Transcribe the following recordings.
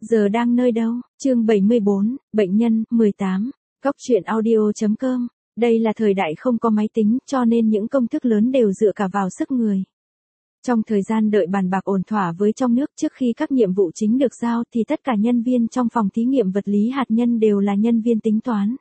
Giờ đang nơi đâu? Chương 74, bệnh nhân, 18. Góc truyện audio.com. Đây là thời đại không có máy tính, cho nên những công thức lớn đều dựa cả vào sức người. Trong thời gian đợi bàn bạc ổn thỏa với trong nước trước khi các nhiệm vụ chính được giao thì tất cả nhân viên trong phòng thí nghiệm vật lý hạt nhân đều là nhân viên tính toán.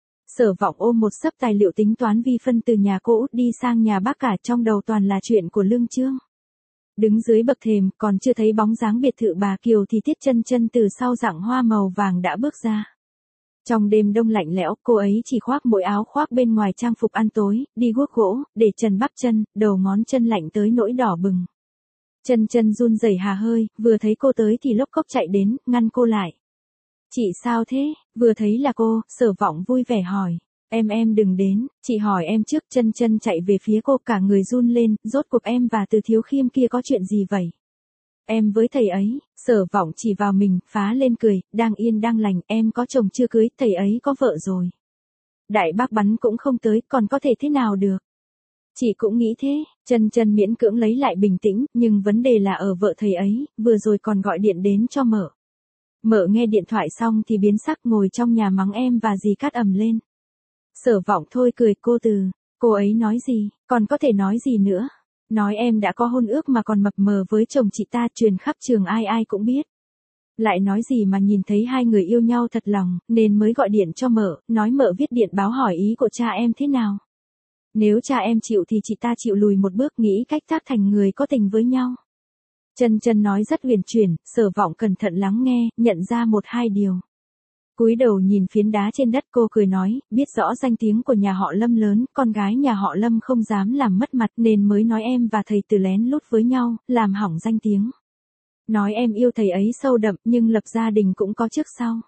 Sở Vọng ôm một xấp tài liệu tính toán vi phân từ nhà cô út đi sang nhà bác cả, trong đầu toàn là chuyện của Lương Chương. Đứng dưới bậc thềm, còn chưa thấy bóng dáng biệt thự bà Kiều thì Tiết Chân Chân từ sau rặng hoa màu vàng đã bước ra. Trong đêm đông lạnh lẽo, cô ấy chỉ khoác mỗi áo khoác bên ngoài trang phục ăn tối, đi guốc gỗ, để trần bắp chân, đầu ngón chân lạnh tới nỗi đỏ bừng. Chân Chân run rẩy hà hơi, vừa thấy cô tới thì lốc cốc chạy đến, ngăn cô lại. Chị sao thế? Vừa thấy là cô, Sở Vọng vui vẻ hỏi. Em đừng đến, chị hỏi em trước. Chân Chân chạy về phía cô, cả người run lên, rốt cuộc em và Từ Thiếu Khiêm kia có chuyện gì vậy? Em với thầy ấy. Sở Vọng chỉ vào mình, phá lên cười, đang yên đang lành, em có chồng chưa cưới, thầy ấy có vợ rồi. Đại bác bắn cũng không tới, còn có thể thế nào được? Chị cũng nghĩ thế. Chân Chân miễn cưỡng lấy lại bình tĩnh, nhưng vấn đề là ở vợ thầy ấy, vừa rồi còn gọi điện đến cho Mợ. Mợ nghe điện thoại xong thì biến sắc, ngồi trong nhà mắng em và dì Cát ầm lên. Sở Vọng thôi cười. Cô ấy nói gì, còn có thể nói gì nữa? Nói em đã có hôn ước mà còn mập mờ với chồng chị ta, truyền khắp trường ai ai cũng biết. Lại nói gì mà nhìn thấy hai người yêu nhau thật lòng, nên mới gọi điện cho Mợ, nói Mợ viết điện báo hỏi ý của cha em thế nào. Nếu cha em chịu thì chị ta chịu lùi một bước, nghĩ cách tác thành người có tình với nhau. Chân Chân nói rất huyền chuyển, Sở Vọng cẩn thận lắng nghe, nhận ra một hai điều. Cúi đầu nhìn phiến đá trên đất, cô cười nói, biết rõ danh tiếng của nhà họ Lâm lớn, con gái nhà họ Lâm không dám làm mất mặt nên mới nói em và thầy Từ lén lút với nhau, làm hỏng danh tiếng. Nói em yêu thầy ấy sâu đậm nhưng lập gia đình cũng có trước sau.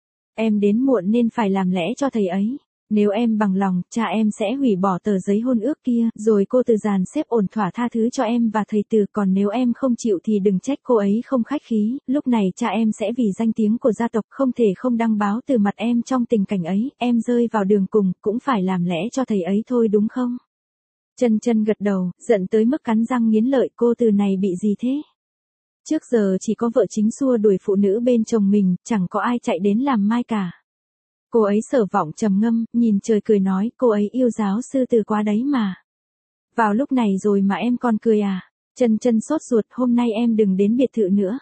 Em đến muộn nên phải làm lẽ cho thầy ấy. Nếu em bằng lòng, cha em sẽ hủy bỏ tờ giấy hôn ước kia, rồi cô Từ dàn xếp ổn thỏa tha thứ cho em và thầy Từ, còn nếu em không chịu thì đừng trách cô ấy không khách khí, lúc này cha em sẽ vì danh tiếng của gia tộc không thể không đăng báo từ mặt em trong tình cảnh ấy, em rơi vào đường cùng, cũng phải làm lẽ cho thầy ấy thôi đúng không? Chân Chân gật đầu, giận tới mức cắn răng nghiến lợi, cô Từ này bị gì thế? Trước giờ chỉ có vợ chính xua đuổi phụ nữ bên chồng mình, chẳng có ai chạy đến làm mai cả. Cô ấy. Sở Vọng trầm ngâm, nhìn trời cười nói, cô ấy yêu giáo sư Từ quá đấy mà. Vào lúc này rồi mà em còn cười à? Chân Chân sốt ruột, hôm nay em đừng đến biệt thự nữa.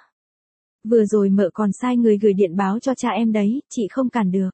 Vừa rồi Mợ còn sai người gửi điện báo cho cha em đấy, chị không cản được.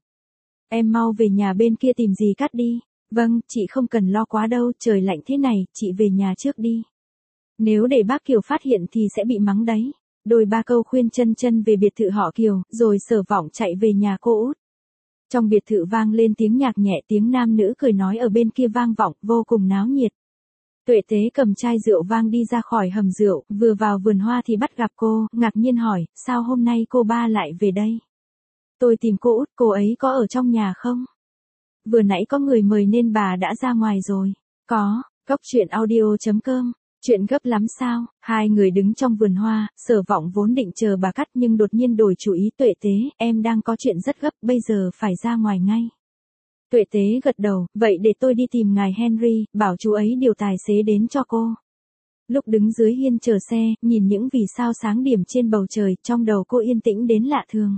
Em mau về nhà bên kia tìm dì Cát đi. Vâng, chị không cần lo quá đâu, trời lạnh thế này, chị về nhà trước đi. Nếu để bác Kiều phát hiện thì sẽ bị mắng đấy. Đôi ba câu khuyên Chân Chân về biệt thự họ Kiều, rồi Sở Vọng chạy về nhà cô út. Trong biệt thự vang lên tiếng nhạc nhẹ, tiếng nam nữ cười nói ở bên kia vang vọng, vô cùng náo nhiệt. Tuệ Tế cầm chai rượu vang đi ra khỏi hầm rượu, vừa vào vườn hoa thì bắt gặp cô, ngạc nhiên hỏi, sao hôm nay cô ba lại về đây? Tôi tìm cô út, cô ấy có ở trong nhà không? Vừa nãy có người mời nên bà đã ra ngoài rồi. Có. Góc truyện audio.com. Chuyện gấp lắm sao? Hai người đứng trong vườn hoa, Sở Vọng vốn định chờ bà Cát nhưng đột nhiên đổi chủ ý. Tuệ Tế, em đang có chuyện rất gấp, bây giờ phải ra ngoài ngay. Tuệ Tế gật đầu, vậy để tôi đi tìm ngài Henry, bảo chú ấy điều tài xế đến cho cô. Lúc đứng dưới hiên chờ xe, nhìn những vì sao sáng điểm trên bầu trời, trong đầu cô yên tĩnh đến lạ thường.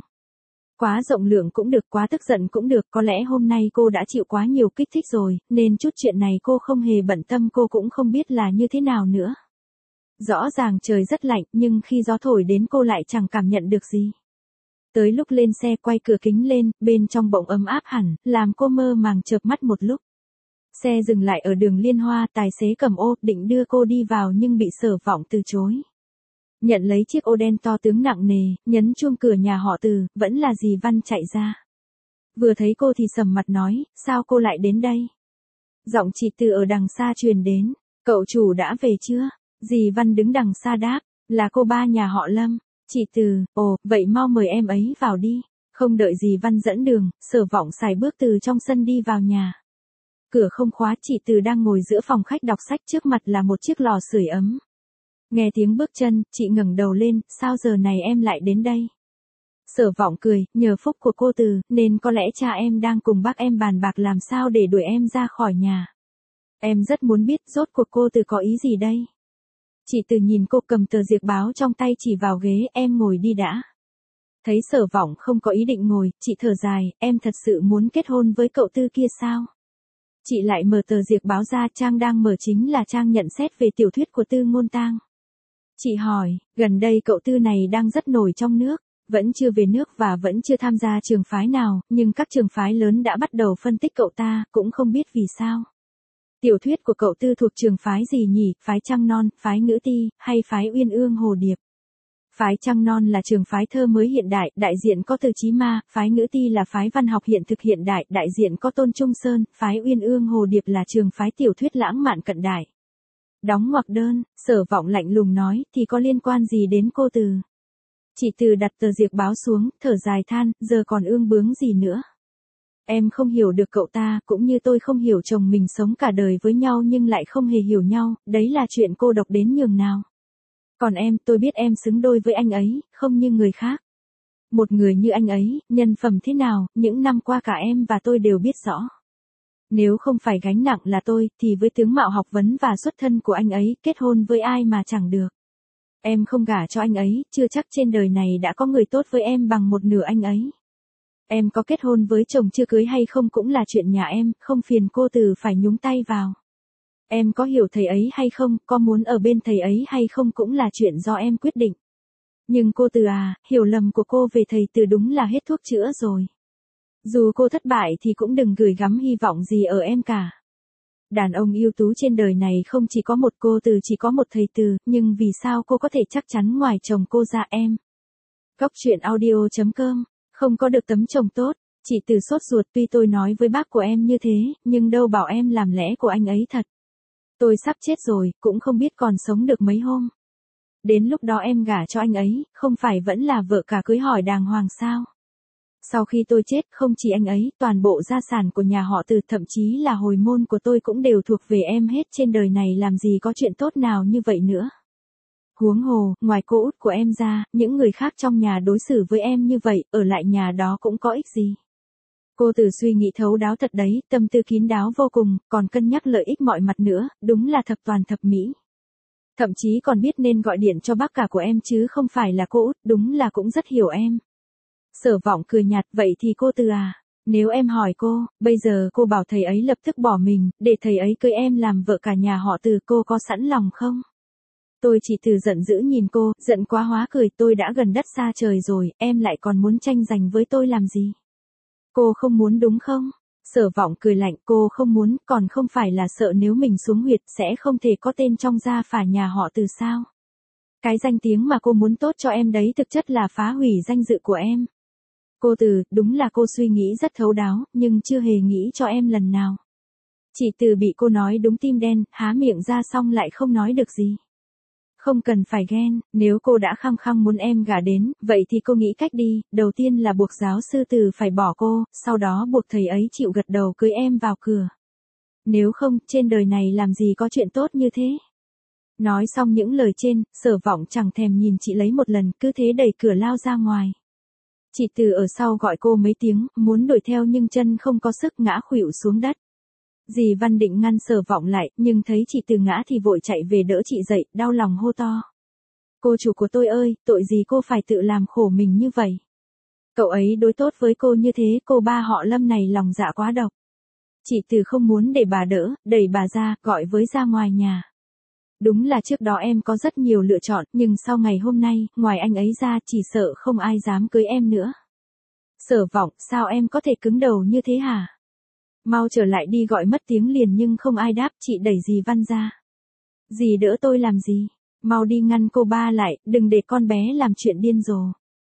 Quá rộng lượng cũng được, quá tức giận cũng được, có lẽ hôm nay cô đã chịu quá nhiều kích thích rồi, nên chút chuyện này cô không hề bận tâm, cô cũng không biết là như thế nào nữa. Rõ ràng trời rất lạnh, nhưng khi gió thổi đến cô lại chẳng cảm nhận được gì. Tới lúc lên xe quay cửa kính lên, bên trong bỗng ấm áp hẳn, làm cô mơ màng chợp mắt một lúc. Xe dừng lại ở đường Liên Hoa, tài xế cầm ô, định đưa cô đi vào nhưng bị Sở Vọng từ chối. Nhận lấy chiếc ô đen to tướng nặng nề, nhấn chuông cửa nhà họ Từ, vẫn là dì Văn chạy ra. Vừa thấy cô thì sầm mặt nói, sao cô lại đến đây? Giọng chị Từ ở đằng xa truyền đến, cậu chủ đã về chưa? Dì Văn đứng đằng xa đáp, là cô ba nhà họ Lâm. Chị Từ, ồ, vậy mau mời em ấy vào đi. Không đợi dì Văn dẫn đường, Sở Vọng sải bước từ trong sân đi vào nhà. Cửa không khóa, chị Từ đang ngồi giữa phòng khách đọc sách, trước mặt là một chiếc lò sưởi ấm. Nghe tiếng bước chân, chị ngẩng đầu lên, sao giờ này em lại đến đây? Sở Vọng cười, nhờ phúc của cô Từ, nên có lẽ cha em đang cùng bác em bàn bạc làm sao để đuổi em ra khỏi nhà. Em rất muốn biết rốt cuộc cô Từ có ý gì đây? Chị Từ nhìn cô cầm tờ diệt báo trong tay chỉ vào ghế, em ngồi đi đã. Thấy Sở Vọng không có ý định ngồi, chị thở dài, em thật sự muốn kết hôn với cậu Tư kia sao? Chị lại mở tờ diệp báo ra, trang đang mở chính là trang nhận xét về tiểu thuyết của Tư Ngôn Tang. Chị hỏi, gần đây cậu Tư này đang rất nổi trong nước, vẫn chưa về nước và vẫn chưa tham gia trường phái nào, nhưng các trường phái lớn đã bắt đầu phân tích cậu ta, cũng không biết vì sao. Tiểu thuyết của cậu Tư thuộc trường phái gì nhỉ, phái Trăng Non, phái Ngữ Ti, hay phái Uyên Ương Hồ Điệp? Phái Trăng Non là trường phái thơ mới hiện đại, đại diện có Từ Chí Ma, phái Ngữ Ti là phái văn học hiện thực hiện đại, đại diện có Tôn Trung Sơn, phái Uyên Ương Hồ Điệp là trường phái tiểu thuyết lãng mạn cận đại. Đóng ngoặc đơn, Sở Vọng lạnh lùng nói, thì có liên quan gì đến cô Từ? Chị Từ đặt tờ diệp báo xuống, thở dài than, giờ còn ương bướng gì nữa. Em không hiểu được cậu ta, cũng như tôi không hiểu chồng mình sống cả đời với nhau nhưng lại không hề hiểu nhau, đấy là chuyện cô độc đến nhường nào. Còn em, tôi biết em xứng đôi với anh ấy, không như người khác. Một người như anh ấy, nhân phẩm thế nào, những năm qua cả em và tôi đều biết rõ. Nếu không phải gánh nặng là tôi, thì với tướng mạo học vấn và xuất thân của anh ấy, kết hôn với ai mà chẳng được. Em không gả cho anh ấy, chưa chắc trên đời này đã có người tốt với em bằng một nửa anh ấy. Em có kết hôn với chồng chưa cưới hay không cũng là chuyện nhà em, không phiền cô Từ phải nhúng tay vào. Em có hiểu thầy ấy hay không, có muốn ở bên thầy ấy hay không cũng là chuyện do em quyết định. Nhưng cô Từ à, hiểu lầm của cô về thầy Từ đúng là hết thuốc chữa rồi. Dù cô thất bại thì cũng đừng gửi gắm hy vọng gì ở em cả. Đàn ông ưu tú trên đời này không chỉ có một cô Từ, chỉ có một thầy Từ, nhưng vì sao cô có thể chắc chắn ngoài chồng cô ra em? Góc truyện audio.com, không có được tấm chồng tốt, chị Từ sốt ruột, tuy tôi nói với bác của em như thế, nhưng đâu bảo em làm lẽ của anh ấy thật. Tôi sắp chết rồi, cũng không biết còn sống được mấy hôm. Đến lúc đó em gả cho anh ấy, không phải vẫn là vợ cả cưới hỏi đàng hoàng sao? Sau khi tôi chết, không chỉ anh ấy, toàn bộ gia sản của nhà họ Từ, thậm chí là hồi môn của tôi cũng đều thuộc về em hết, trên đời này làm gì có chuyện tốt nào như vậy nữa. Huống hồ, ngoài cô út của em ra, những người khác trong nhà đối xử với em như vậy, ở lại nhà đó cũng có ích gì. Cô Từ suy nghĩ thấu đáo thật đấy, tâm tư kín đáo vô cùng, còn cân nhắc lợi ích mọi mặt nữa, đúng là thập toàn thập mỹ. Thậm chí còn biết nên gọi điện cho bác cả của em chứ không phải là cô út, đúng là cũng rất hiểu em. Sở Vọng cười nhạt, vậy thì cô Từ à, nếu em hỏi cô, bây giờ cô bảo thầy ấy lập tức bỏ mình, để thầy ấy cưới em làm vợ cả nhà họ Từ, cô có sẵn lòng không? Tôi chỉ Từ giận dữ nhìn cô, giận quá hóa cười, tôi đã gần đất xa trời rồi, em lại còn muốn tranh giành với tôi làm gì? Cô không muốn đúng không? Sở Vọng cười lạnh, cô không muốn, còn không phải là sợ nếu mình xuống huyệt sẽ không thể có tên trong gia phả nhà họ Từ sao? Cái danh tiếng mà cô muốn tốt cho em đấy thực chất là phá hủy danh dự của em. Cô Từ, đúng là cô suy nghĩ rất thấu đáo, nhưng chưa hề nghĩ cho em lần nào. Chị Từ bị cô nói đúng tim đen, há miệng ra xong lại không nói được gì. Không cần phải ghen, nếu cô đã khăng khăng muốn em gả đến, vậy thì cô nghĩ cách đi, đầu tiên là buộc giáo sư Từ phải bỏ cô, sau đó buộc thầy ấy chịu gật đầu cưới em vào cửa. Nếu không, trên đời này làm gì có chuyện tốt như thế. Nói xong những lời trên, Sở Vọng chẳng thèm nhìn chị lấy một lần, cứ thế đẩy cửa lao ra ngoài. Chị Từ ở sau gọi cô mấy tiếng, muốn đuổi theo nhưng chân không có sức, ngã khuỵu xuống đất. Dì Văn định ngăn Sở Vọng lại, nhưng thấy chị Từ ngã thì vội chạy về đỡ chị dậy, đau lòng hô to. Cô chủ của tôi ơi, tội gì cô phải tự làm khổ mình như vậy? Cậu ấy đối tốt với cô như thế, cô ba họ Lâm này lòng dạ quá độc. Chị Từ không muốn để bà đỡ, đẩy bà ra, gọi với ra ngoài nhà. Đúng là trước đó em có rất nhiều lựa chọn, nhưng sau ngày hôm nay, ngoài anh ấy ra chỉ sợ không ai dám cưới em nữa. Sở Vọng, sao em có thể cứng đầu như thế hả? Mau trở lại đi, gọi mất tiếng liền nhưng không ai đáp, chị đẩy dì Văn ra. Dì đỡ tôi làm gì? Mau đi ngăn cô ba lại, đừng để con bé làm chuyện điên rồ.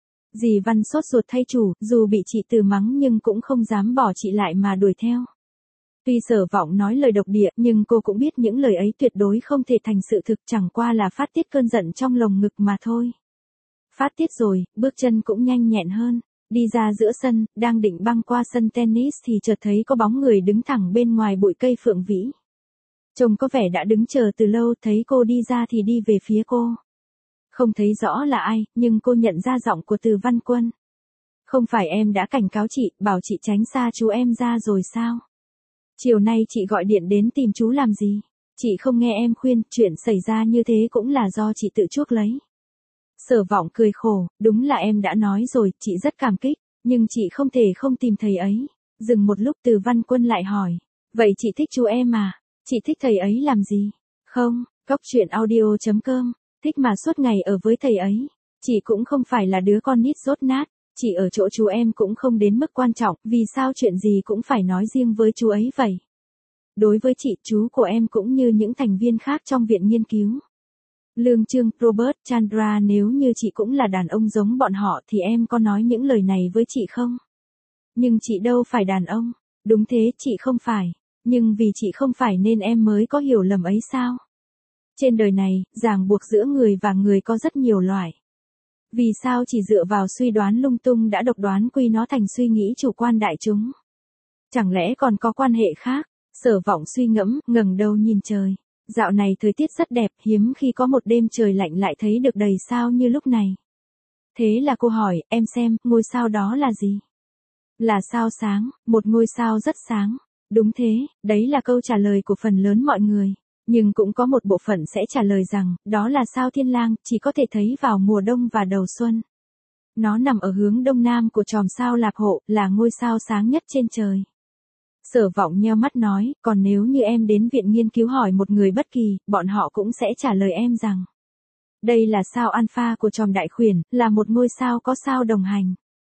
Dì Văn sốt ruột thay chủ, dù bị chị Từ mắng nhưng cũng không dám bỏ chị lại mà đuổi theo. Tuy Sở Vọng nói lời độc địa, nhưng cô cũng biết những lời ấy tuyệt đối không thể thành sự thực, chẳng qua là phát tiết cơn giận trong lồng ngực mà thôi. Phát tiết rồi, bước chân cũng nhanh nhẹn hơn. Đi ra giữa sân, đang định băng qua sân tennis thì chợt thấy có bóng người đứng thẳng bên ngoài bụi cây phượng vĩ. Trông có vẻ đã đứng chờ từ lâu, thấy cô đi ra thì đi về phía cô. Không thấy rõ là ai, nhưng cô nhận ra giọng của Từ Văn Quân. Không phải em đã cảnh cáo chị, bảo chị tránh xa chú em ra rồi sao? Chiều nay chị gọi điện đến tìm chú làm gì? Chị không nghe em khuyên, chuyện xảy ra như thế cũng là do chị tự chuốc lấy. Sở Vọng cười khổ, đúng là em đã nói rồi, chị rất cảm kích, nhưng chị không thể không tìm thầy ấy. Dừng một lúc Từ Văn Quân lại hỏi, vậy chị thích chú em à? Chị thích thầy ấy làm gì? Không, Cóc truyện audio.com, thích mà suốt ngày ở với thầy ấy. Chị cũng không phải là đứa con nít dốt nát, chị ở chỗ chú em cũng không đến mức quan trọng, vì sao chuyện gì cũng phải nói riêng với chú ấy vậy? Đối với chị, chú của em cũng như những thành viên khác trong viện nghiên cứu. Lương Trương, Robert, Chandra, nếu như chị cũng là đàn ông giống bọn họ thì em có nói những lời này với chị không? Nhưng chị đâu phải đàn ông. Đúng thế, chị không phải. Nhưng vì chị không phải nên em mới có hiểu lầm ấy sao? Trên đời này, ràng buộc giữa người và người có rất nhiều loại. Vì sao chỉ dựa vào suy đoán lung tung đã độc đoán quy nó thành suy nghĩ chủ quan đại chúng? Chẳng lẽ còn có quan hệ khác? Sở Vọng suy ngẫm, ngẩng đầu nhìn trời. Dạo này thời tiết rất đẹp, hiếm khi có một đêm trời lạnh lại thấy được đầy sao như lúc này. Thế là cô hỏi, em xem, ngôi sao đó là gì? Là sao sáng, một ngôi sao rất sáng. Đúng thế, đấy là câu trả lời của phần lớn mọi người. Nhưng cũng có một bộ phận sẽ trả lời rằng, đó là sao Thiên Lang, chỉ có thể thấy vào mùa đông và đầu xuân. Nó nằm ở hướng đông nam của chòm sao Lạc Hộ, là ngôi sao sáng nhất trên trời. Sở Vọng nheo mắt nói, còn nếu như em đến viện nghiên cứu hỏi một người bất kỳ, bọn họ cũng sẽ trả lời em rằng, đây là sao Alpha của chòm Đại Khuyển, là một ngôi sao có sao đồng hành.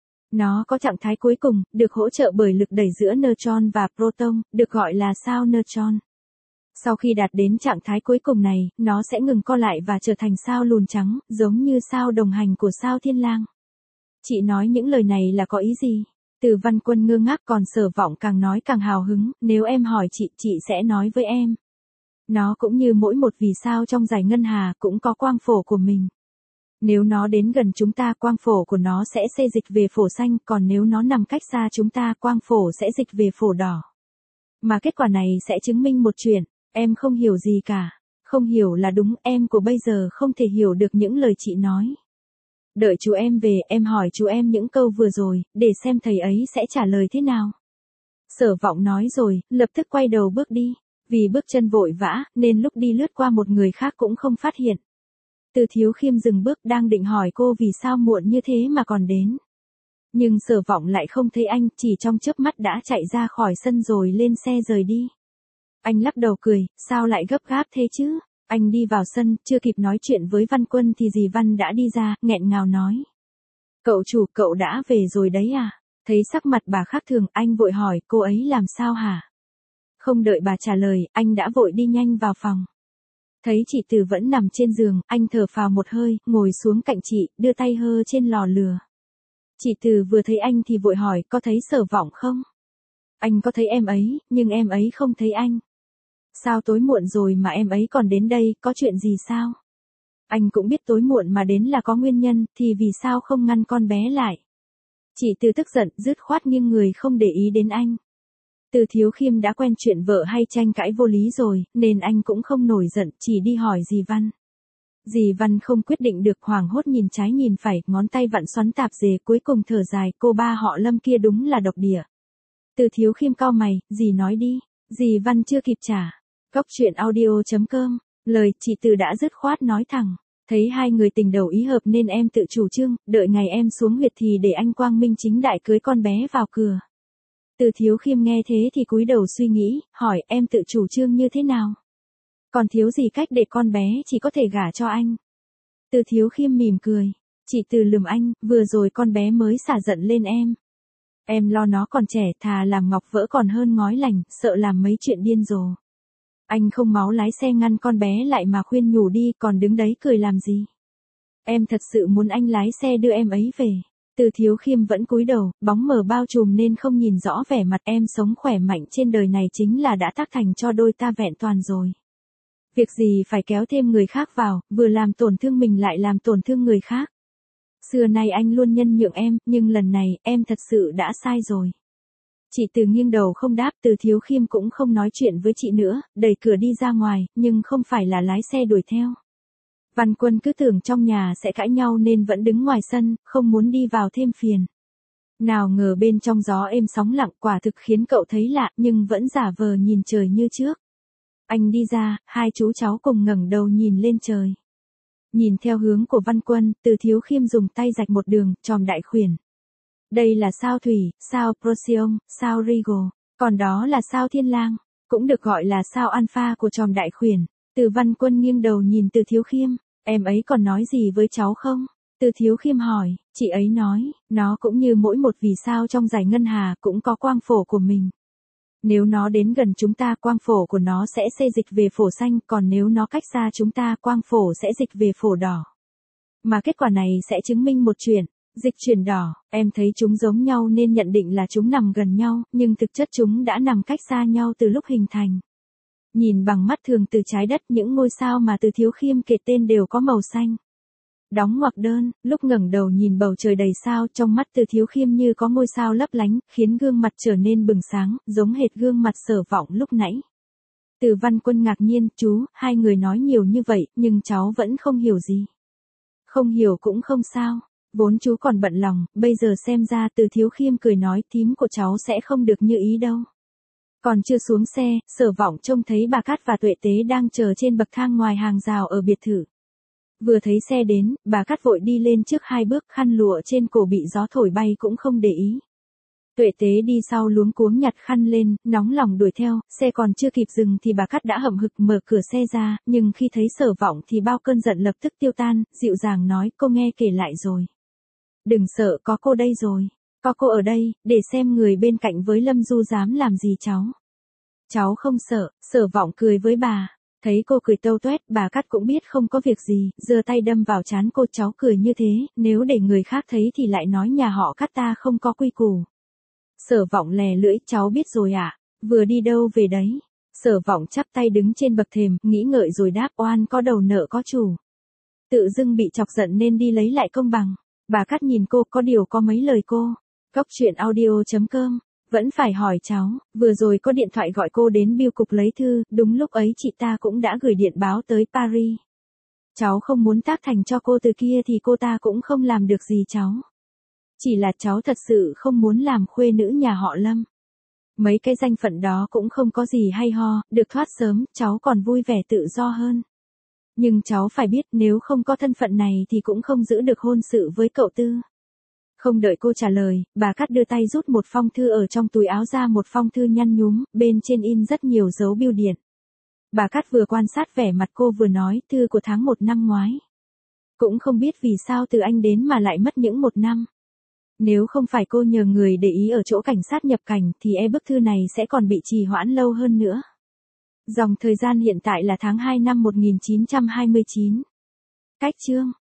Nó có trạng thái cuối cùng, được hỗ trợ bởi lực đẩy giữa neutron và proton, được gọi là sao neutron. Sau khi đạt đến trạng thái cuối cùng này, nó sẽ ngừng co lại và trở thành sao lùn trắng, giống như sao đồng hành của sao Thiên Lang. Chị nói những lời này là có ý gì? Từ Văn Quân ngơ ngác, còn Sở Vọng càng nói càng hào hứng, nếu em hỏi chị sẽ nói với em. Nó cũng như mỗi một vì sao trong dải ngân hà cũng có quang phổ của mình. Nếu nó đến gần chúng ta, quang phổ của nó sẽ xê dịch về phổ xanh, còn nếu nó nằm cách xa chúng ta, quang phổ sẽ dịch về phổ đỏ. Mà kết quả này sẽ chứng minh một chuyện, em không hiểu gì cả. Không hiểu là đúng, em của bây giờ không thể hiểu được những lời chị nói. Đợi chú em về, em hỏi chú em những câu vừa rồi, để xem thầy ấy sẽ trả lời thế nào. Sở Vọng nói rồi, lập tức quay đầu bước đi. Vì bước chân vội vã, nên lúc đi lướt qua một người khác cũng không phát hiện. Từ Thiếu Khiêm dừng bước, đang định hỏi cô vì sao muộn như thế mà còn đến. Nhưng Sở Vọng lại không thấy anh, chỉ trong chớp mắt đã chạy ra khỏi sân rồi lên xe rời đi. Anh lắc đầu cười, sao lại gấp gáp thế chứ? Anh đi vào sân, chưa kịp nói chuyện với Văn Quân thì dì Văn đã đi ra, nghẹn ngào nói. Cậu chủ, cậu đã về rồi đấy à? Thấy sắc mặt bà khác thường, anh vội hỏi, cô ấy làm sao hả? Không đợi bà trả lời, anh đã vội đi nhanh vào phòng. Thấy chị Từ vẫn nằm trên giường, anh thở phào một hơi, ngồi xuống cạnh chị, đưa tay hơ trên lò lửa. Chị Từ vừa thấy anh thì vội hỏi, có thấy Sở Vọng không? Anh có thấy em ấy, nhưng em ấy không thấy anh. Sao tối muộn rồi mà em ấy còn đến đây, có chuyện gì sao? Anh cũng biết tối muộn mà đến là có nguyên nhân, thì vì sao không ngăn con bé lại? Chị Từ tức giận, dứt khoát nghiêng người không để ý đến anh. Từ Thiếu Khiêm đã quen chuyện vợ hay tranh cãi vô lý rồi, nên anh cũng không nổi giận, chỉ đi hỏi dì Văn. Dì Văn không quyết định được, hoảng hốt nhìn trái nhìn phải, ngón tay vặn xoắn tạp dề, cuối cùng thở dài, cô ba họ Lâm kia đúng là độc địa. Từ Thiếu Khiêm cau mày, dì nói đi. Dì Văn chưa kịp trả. Cóc truyện audio.com, lời chị Từ đã dứt khoát nói thẳng. Thấy hai người tình đầu ý hợp nên em tự chủ trương, đợi ngày em xuống huyệt thì để anh quang minh chính đại cưới con bé vào cửa. Từ Thiếu Khiêm nghe thế thì cúi đầu suy nghĩ, hỏi em tự chủ trương như thế nào? Còn thiếu gì cách để con bé chỉ có thể gả cho anh? Từ Thiếu Khiêm mỉm cười. Chị Từ lườm anh, vừa rồi con bé mới xả giận lên em. Em lo nó còn trẻ, thà làm ngọc vỡ còn hơn ngói lành, sợ làm mấy chuyện điên rồ. Anh không máu lái xe ngăn con bé lại mà khuyên nhủ đi, còn đứng đấy cười làm gì? Em thật sự muốn anh lái xe đưa em ấy về. Từ Thiếu Khiêm vẫn cúi đầu, bóng mờ bao trùm nên không nhìn rõ vẻ mặt em. Sống khỏe mạnh trên đời này chính là đã tác thành cho đôi ta vẹn toàn rồi. Việc gì phải kéo thêm người khác vào, vừa làm tổn thương mình lại làm tổn thương người khác. Xưa nay anh luôn nhân nhượng em, nhưng lần này, em thật sự đã sai rồi. Chị Từ nghiêng đầu không đáp, Từ Thiếu Khiêm cũng không nói chuyện với chị nữa, đẩy cửa đi ra ngoài, nhưng không phải là lái xe đuổi theo. Văn Quân cứ tưởng trong nhà sẽ cãi nhau nên vẫn đứng ngoài sân, không muốn đi vào thêm phiền. Nào ngờ bên trong gió êm sóng lặng, quả thực khiến cậu thấy lạ, nhưng vẫn giả vờ nhìn trời như trước. Anh đi ra, hai chú cháu cùng ngẩng đầu nhìn lên trời. Nhìn theo hướng của Văn Quân, Từ Thiếu Khiêm dùng tay rạch một đường, tròn đại khuyển. Đây là sao Thủy, sao Procyon, sao Regal, còn đó là sao Thiên Lang, cũng được gọi là sao Alpha của tròn đại khuyển. Từ Văn Quân nghiêng đầu nhìn Từ Thiếu Khiêm, em ấy còn nói gì với cháu không? Từ Thiếu Khiêm hỏi, chị ấy nói, nó cũng như mỗi một vì sao trong dải ngân hà cũng có quang phổ của mình. Nếu nó đến gần chúng ta quang phổ của nó sẽ xê dịch về phổ xanh, còn nếu nó cách xa chúng ta quang phổ sẽ dịch về phổ đỏ. Mà kết quả này sẽ chứng minh một chuyện, dịch chuyển đỏ, em thấy chúng giống nhau nên nhận định là chúng nằm gần nhau, nhưng thực chất chúng đã nằm cách xa nhau từ lúc hình thành. Nhìn bằng mắt thường từ trái đất những ngôi sao mà Từ Thiếu Khiêm kể tên đều có màu xanh. Đóng ngoặc đơn, lúc ngẩng đầu nhìn bầu trời đầy sao trong mắt Từ Thiếu Khiêm như có ngôi sao lấp lánh, khiến gương mặt trở nên bừng sáng, giống hệt gương mặt Sở Vọng lúc nãy. Từ Văn Quân ngạc nhiên, chú, hai người nói nhiều như vậy, nhưng cháu vẫn không hiểu gì. Không hiểu cũng không sao, vốn chú còn bận lòng, bây giờ xem ra Từ Thiếu Khiêm cười nói thím của cháu sẽ không được như ý đâu. Còn chưa xuống xe, Sở Vọng trông thấy bà Cát và Tuệ Tế đang chờ trên bậc thang ngoài hàng rào ở biệt thự. Vừa thấy xe đến, bà Cát vội đi lên trước 2 bước, khăn lụa trên cổ bị gió thổi bay cũng không để ý. Tuệ Tế đi sau luống cuống nhặt khăn lên, nóng lòng đuổi theo, xe còn chưa kịp dừng thì bà Cát đã hậm hực mở cửa xe ra, nhưng khi thấy Sở Vọng thì bao cơn giận lập tức tiêu tan, dịu dàng nói, cô nghe kể lại rồi. Đừng sợ, có cô đây rồi. Có cô ở đây, để xem người bên cạnh với Lâm Du dám làm gì cháu. Cháu không sợ, Sở Vọng cười với bà. Thấy cô cười tâu tuét, bà Cát cũng biết không có việc gì, giơ tay đâm vào trán cô, cháu cười như thế, nếu để người khác thấy thì lại nói nhà họ Cát ta không có quy củ. Sở Vọng lè lưỡi, cháu biết rồi ạ, vừa đi đâu về đấy. Sở Vọng chắp tay đứng trên bậc thềm, nghĩ ngợi rồi đáp, oan có đầu nợ có chủ. Tự dưng bị chọc giận nên đi lấy lại công bằng. Bà Cát nhìn cô, có điều có mấy lời cô. Cốc truyện audio.com. Vẫn phải hỏi cháu, vừa rồi có điện thoại gọi cô đến bưu cục lấy thư, đúng lúc ấy chị ta cũng đã gửi điện báo tới Paris. Cháu không muốn tác thành cho cô từ kia thì cô ta cũng không làm được gì cháu. Chỉ là cháu thật sự không muốn làm khuê nữ nhà họ Lâm. Mấy cái danh phận đó cũng không có gì hay ho, được thoát sớm, cháu còn vui vẻ tự do hơn. Nhưng cháu phải biết nếu không có thân phận này thì cũng không giữ được hôn sự với cậu Tư. Không đợi cô trả lời, bà Cát đưa tay rút một phong thư ở trong túi áo ra, một phong thư nhăn nhúm, bên trên in rất nhiều dấu bưu điện. Bà Cát vừa quan sát vẻ mặt cô vừa nói, thư của tháng 1 năm ngoái. Cũng không biết vì sao từ anh đến mà lại mất những 1 năm. Nếu không phải cô nhờ người để ý ở chỗ cảnh sát nhập cảnh thì bức thư này sẽ còn bị trì hoãn lâu hơn nữa. Dòng thời gian hiện tại là tháng 2 năm 1929. Cách chương